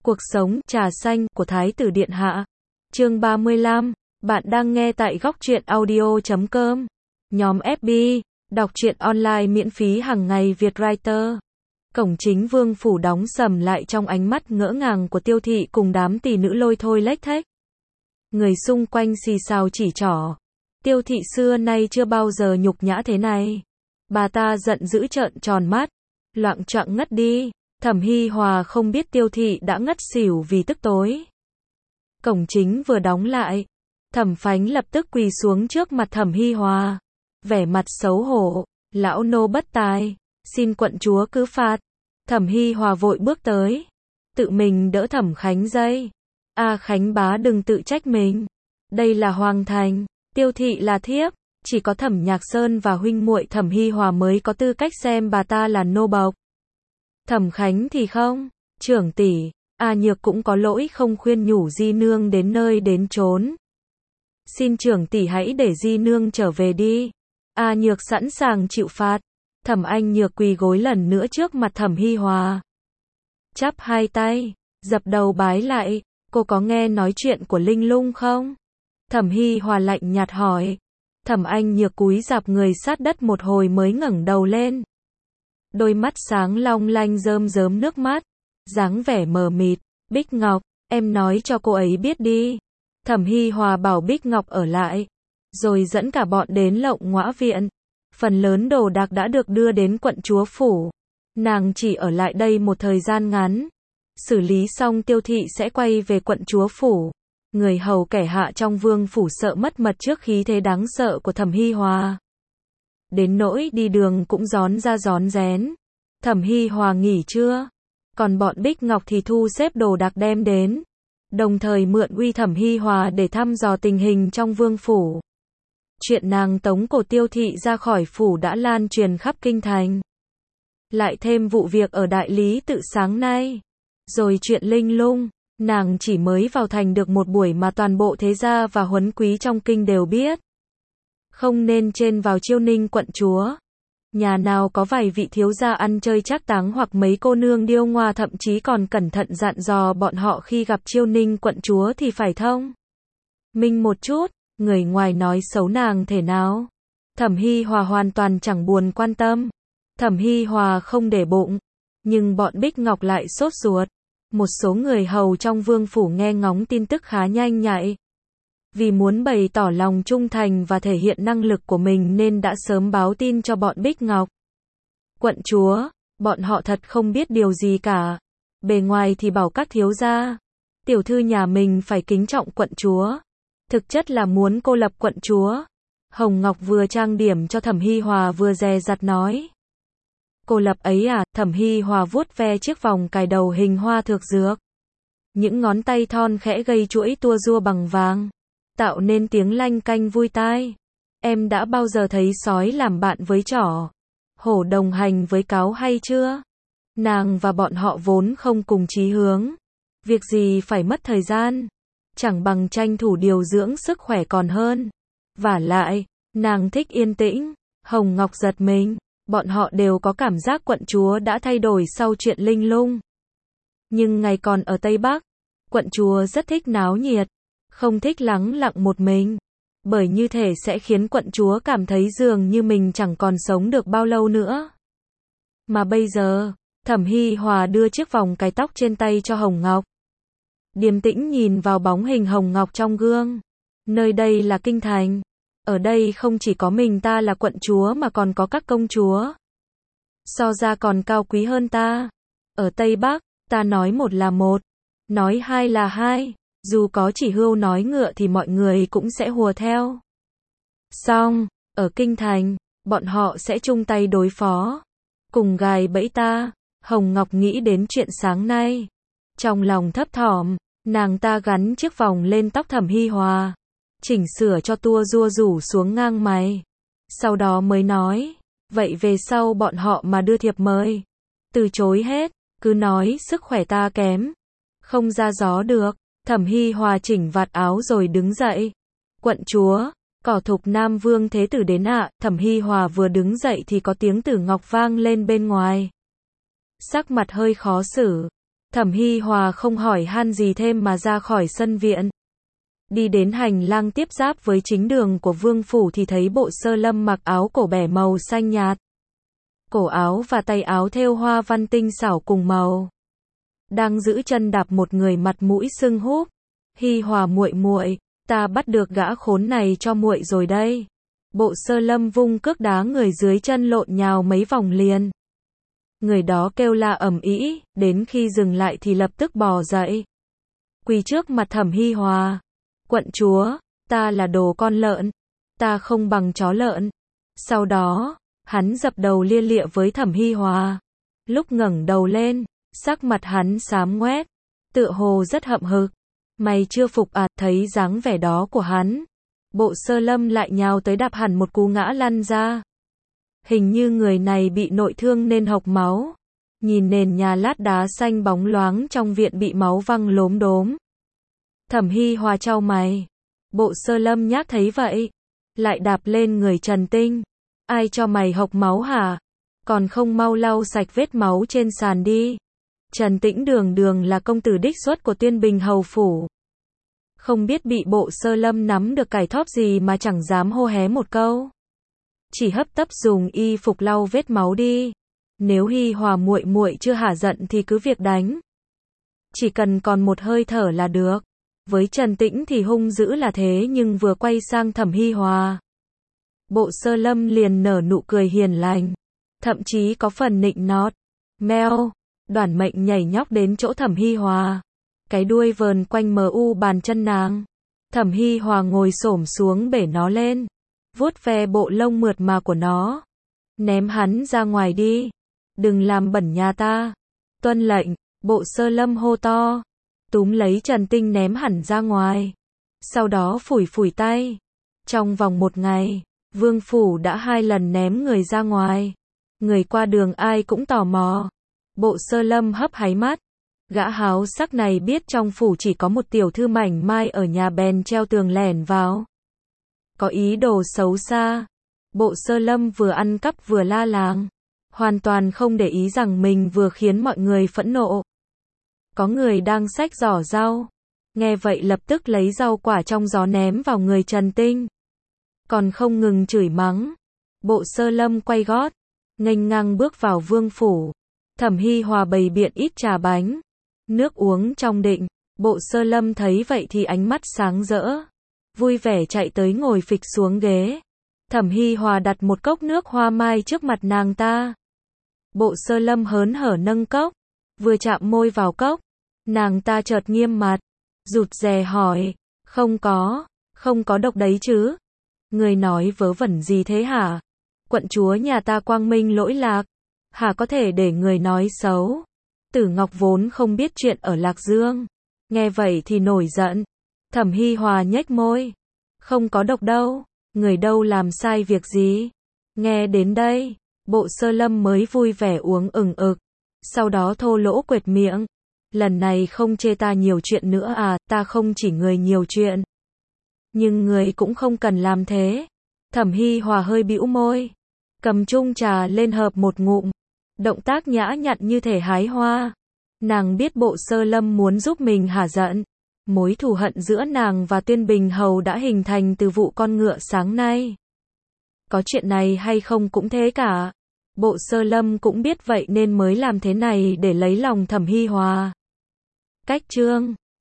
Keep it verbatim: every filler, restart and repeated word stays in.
Cuộc sống, trà xanh, của Thái tử Điện Hạ. Chương ba mươi lăm, bạn đang nghe tại góc truyện audio chấm com. Nhóm ép bê, đọc truyện online miễn phí hàng ngày Việt Writer. Cổng chính vương phủ đóng sầm lại trong ánh mắt ngỡ ngàng của Tiêu Thị cùng đám tỷ nữ lôi thôi lếch thếch. Người xung quanh xì xào chỉ trỏ. Tiêu Thị xưa nay chưa bao giờ nhục nhã thế này. Bà ta giận dữ trợn tròn mắt, loạng choạng ngất đi. Thẩm Hi Hòa không biết Tiêu Thị đã ngất xỉu vì tức tối. Cổng chính vừa đóng lại, Thẩm Phánh lập tức quỳ xuống trước mặt Thẩm Hi Hòa, vẻ mặt xấu hổ, lão nô bất tài, xin quận chúa cứ phạt. Thẩm Hi Hòa vội bước tới, tự mình đỡ Thẩm Khánh dây. A Khánh bá đừng tự trách mình, đây là hoàng thành, Tiêu Thị là thiếp, chỉ có Thẩm Nhạc Sơn và huynh muội Thẩm Hi Hòa mới có tư cách xem bà ta là nô bộc. Thẩm Khánh thì không, trưởng tỷ, A Nhược cũng có lỗi không khuyên nhủ Di nương đến nơi đến chốn. Xin trưởng tỷ hãy để Di nương trở về đi. A Nhược sẵn sàng chịu phạt. Thẩm Anh Nhược quỳ gối lần nữa trước mặt Thẩm Hi Hòa, chắp hai tay, dập đầu bái lại. Cô có nghe nói chuyện của Linh Lung không? Thẩm Hi Hòa lạnh nhạt hỏi. Thẩm Anh Nhược cúi rạp người sát đất một hồi mới ngẩng đầu lên. Đôi mắt sáng long lanh rơm rớm nước mắt, dáng vẻ mờ mịt. Bích Ngọc, em nói cho cô ấy biết đi. Thẩm Hi Hòa bảo Bích Ngọc ở lại, rồi dẫn cả bọn đến Lộng Ngõa viện. Phần lớn đồ đạc đã được đưa đến quận chúa phủ. Nàng chỉ ở lại đây một thời gian ngắn. Xử lý xong Tiêu Thị sẽ quay về quận chúa phủ. Người hầu kẻ hạ trong vương phủ sợ mất mật trước khí thế đáng sợ của Thẩm Hi Hòa. Đến nỗi đi đường cũng rón ra rón rén. Thẩm Hi Hòa nghỉ trưa, còn bọn Bích Ngọc thì thu xếp đồ đạc đem đến, đồng thời mượn uy Thẩm Hi Hòa để thăm dò tình hình trong vương phủ. Chuyện nàng tống cổ Tiêu Thị ra khỏi phủ đã lan truyền khắp kinh thành. Lại thêm vụ việc ở Đại Lý Tự sáng nay, rồi chuyện Linh Lung, nàng chỉ mới vào thành được một buổi mà toàn bộ thế gia và huấn quý trong kinh đều biết. Không nên trên vào chiêu ninh quận chúa. Nhà nào có vài vị thiếu gia ăn chơi trác táng hoặc mấy cô nương điêu ngoa, thậm chí còn cẩn thận dặn dò bọn họ khi gặp chiêu ninh quận chúa thì phải thông minh một chút, người ngoài nói xấu nàng thể nào. Thẩm Hi Hòa hoàn toàn chẳng buồn quan tâm. Thẩm Hi Hòa không để bụng, nhưng bọn Bích Ngọc lại sốt ruột. Một số người hầu trong vương phủ nghe ngóng tin tức khá nhanh nhạy. Vì muốn bày tỏ lòng trung thành và thể hiện năng lực của mình nên đã sớm báo tin cho bọn Bích Ngọc. Quận chúa, bọn họ thật không biết điều gì cả. Bề ngoài thì bảo các thiếu gia, tiểu thư nhà mình phải kính trọng quận chúa. Thực chất là muốn cô lập quận chúa. Hồng Ngọc vừa trang điểm cho Thẩm Hi Hòa vừa dè dặt nói. Cô lập ấy à? Thẩm Hi Hòa vuốt ve chiếc vòng cài đầu hình hoa thược dược. Những ngón tay thon khẽ gây chuỗi tua rua bằng vàng, tạo nên tiếng lanh canh vui tai. Em đã bao giờ thấy sói làm bạn với trỏ, hổ đồng hành với cáo hay chưa? Nàng và bọn họ vốn không cùng chí hướng. Việc gì phải mất thời gian, chẳng bằng tranh thủ điều dưỡng sức khỏe còn hơn. Vả lại, nàng thích yên tĩnh. Hồng Ngọc giật mình, bọn họ đều có cảm giác quận chúa đã thay đổi sau chuyện Linh Lung. Nhưng ngày còn ở Tây Bắc, quận chúa rất thích náo nhiệt, không thích lắng lặng một mình, bởi như thể sẽ khiến quận chúa cảm thấy dường như mình chẳng còn sống được bao lâu nữa. Mà bây giờ, Thẩm Hi Hòa đưa chiếc vòng cài tóc trên tay cho Hồng Ngọc. Điềm tĩnh nhìn vào bóng hình Hồng Ngọc trong gương. Nơi đây là kinh thành, ở đây không chỉ có mình ta là quận chúa mà còn có các công chúa. So ra còn cao quý hơn ta. Ở Tây Bắc, ta nói một là một, nói hai là hai. Dù có chỉ hươu nói ngựa thì mọi người cũng sẽ hùa theo. Xong, ở kinh thành, bọn họ sẽ chung tay đối phó, cùng gài bẫy ta. Hồng Ngọc nghĩ đến chuyện sáng nay, trong lòng thấp thỏm. Nàng ta gắn chiếc vòng lên tóc Thẩm Hi Hòa, chỉnh sửa cho tua rua rủ xuống ngang mày. Sau đó mới nói, vậy về sau bọn họ mà đưa thiệp mời, từ chối hết, cứ nói sức khỏe ta kém, không ra gió được. Thẩm Hi Hòa chỉnh vạt áo rồi đứng dậy. Quận chúa, cỏ thục Nam Vương Thế Tử đến ạ. À. Thẩm Hi Hòa vừa đứng dậy thì có tiếng Tử Ngọc vang lên bên ngoài. Sắc mặt hơi khó xử, Thẩm Hi Hòa không hỏi han gì thêm mà ra khỏi sân viện. Đi đến hành lang tiếp giáp với chính đường của vương phủ thì thấy Bộ Sơ Lâm mặc áo cổ bẻ màu xanh nhạt. Cổ áo và tay áo thêu hoa văn tinh xảo cùng màu. Đang giữ chân đạp một người mặt mũi sưng húp. Hi Hòa muội muội, ta bắt được gã khốn này cho muội rồi đây. Bộ Sơ Lâm vung cước đá người dưới chân lộn nhào mấy vòng liền. Người đó kêu la ầm ĩ, đến khi dừng lại thì lập tức bò dậy. Quỳ trước mặt Thẩm Hi Hòa. Quận chúa, ta là đồ con lợn. Ta không bằng chó lợn. Sau đó, hắn dập đầu lia lịa với Thẩm Hi Hòa. Lúc ngẩng đầu lên, sắc mặt hắn xám ngoét. Tựa hồ rất hậm hực. Mày chưa phục à, thấy dáng vẻ đó của hắn. Bộ Sơ Lâm lại nhào tới đạp hẳn một cú ngã lăn ra. Hình như người này bị nội thương nên hộc máu. Nhìn nền nhà lát đá xanh bóng loáng trong viện bị máu văng lốm đốm. Thẩm Hi Hòa chau mày. Bộ Sơ Lâm nhát thấy vậy. Lại đạp lên người Trần Tinh. Ai cho mày hộc máu hả? Còn không mau lau sạch vết máu trên sàn đi. Trần Tĩnh đường đường là công tử đích xuất của Tuyên Bình hầu phủ. Không biết bị Bộ Sơ Lâm nắm được cải thóp gì mà chẳng dám hô hé một câu. Chỉ hấp tấp dùng y phục lau vết máu đi. Nếu Hi Hòa muội muội chưa hả giận thì cứ việc đánh. Chỉ cần còn một hơi thở là được. Với Trần Tĩnh thì hung dữ là thế nhưng vừa quay sang Thẩm Hi Hòa. Bộ Sơ Lâm liền nở nụ cười hiền lành. Thậm chí có phần nịnh nót. Meo, Đoản Mệnh nhảy nhóc đến chỗ Thẩm Hi Hòa. Cái đuôi vờn quanh mờ u bàn chân nàng. Thẩm Hi Hòa ngồi xổm xuống bể nó lên. Vuốt ve bộ lông mượt mà của nó. Ném hắn ra ngoài đi. Đừng làm bẩn nhà ta. Tuân lệnh, Bộ Sơ Lâm hô to. Túm lấy Trần Tinh ném hẳn ra ngoài. Sau đó phủi phủi tay. Trong vòng một ngày, vương phủ đã hai lần ném người ra ngoài. Người qua đường ai cũng tò mò. Bộ Sơ Lâm hấp háy mắt. Gã háo sắc này biết trong phủ chỉ có một tiểu thư mảnh mai ở nhà bèn treo tường lẻn vào. Có ý đồ xấu xa. Bộ Sơ Lâm vừa ăn cắp vừa la làng. Hoàn toàn không để ý rằng mình vừa khiến mọi người phẫn nộ. Có người đang xách giỏ rau. Nghe vậy lập tức lấy rau quả trong gió ném vào người Trần Tinh. Còn không ngừng chửi mắng. Bộ Sơ Lâm quay gót. Nghênh ngang bước vào vương phủ. Thẩm Hi Hòa bày biện ít trà bánh. Nước uống trong định. Bộ Sơ Lâm thấy vậy thì ánh mắt sáng rỡ. Vui vẻ chạy tới ngồi phịch xuống ghế. Thẩm Hi Hòa đặt một cốc nước hoa mai trước mặt nàng ta. Bộ Sơ Lâm hớn hở nâng cốc. Vừa chạm môi vào cốc. Nàng ta chợt nghiêm mặt. Rụt rè hỏi. Không có. Không có độc đấy chứ. Người nói vớ vẩn gì thế hả? Quận chúa nhà ta quang minh lỗi lạc. Hả có thể để người nói xấu. Tử Ngọc vốn không biết chuyện ở Lạc Dương. Nghe vậy thì nổi giận. Thẩm Hi Hòa nhếch môi. Không có độc đâu. Người đâu làm sai việc gì. Nghe đến đây. Bộ Sơ Lâm mới vui vẻ uống ừng ực. Sau đó thô lỗ quệt miệng. Lần này không chê ta nhiều chuyện nữa à, ta không chỉ người nhiều chuyện. Nhưng người cũng không cần làm thế. Thẩm Hi Hòa hơi bĩu môi. Cầm chung trà lên hợp một ngụm. Động tác nhã nhặn như thể hái hoa. Nàng biết Bộ Sơ Lâm muốn giúp mình hả giận. Mối thù hận giữa nàng và Tuyên Bình hầu đã hình thành từ vụ con ngựa sáng nay. Có chuyện này hay không cũng thế cả. Bộ Sơ Lâm cũng biết vậy nên mới làm thế này để lấy lòng Thẩm Hi Hòa. Cách chương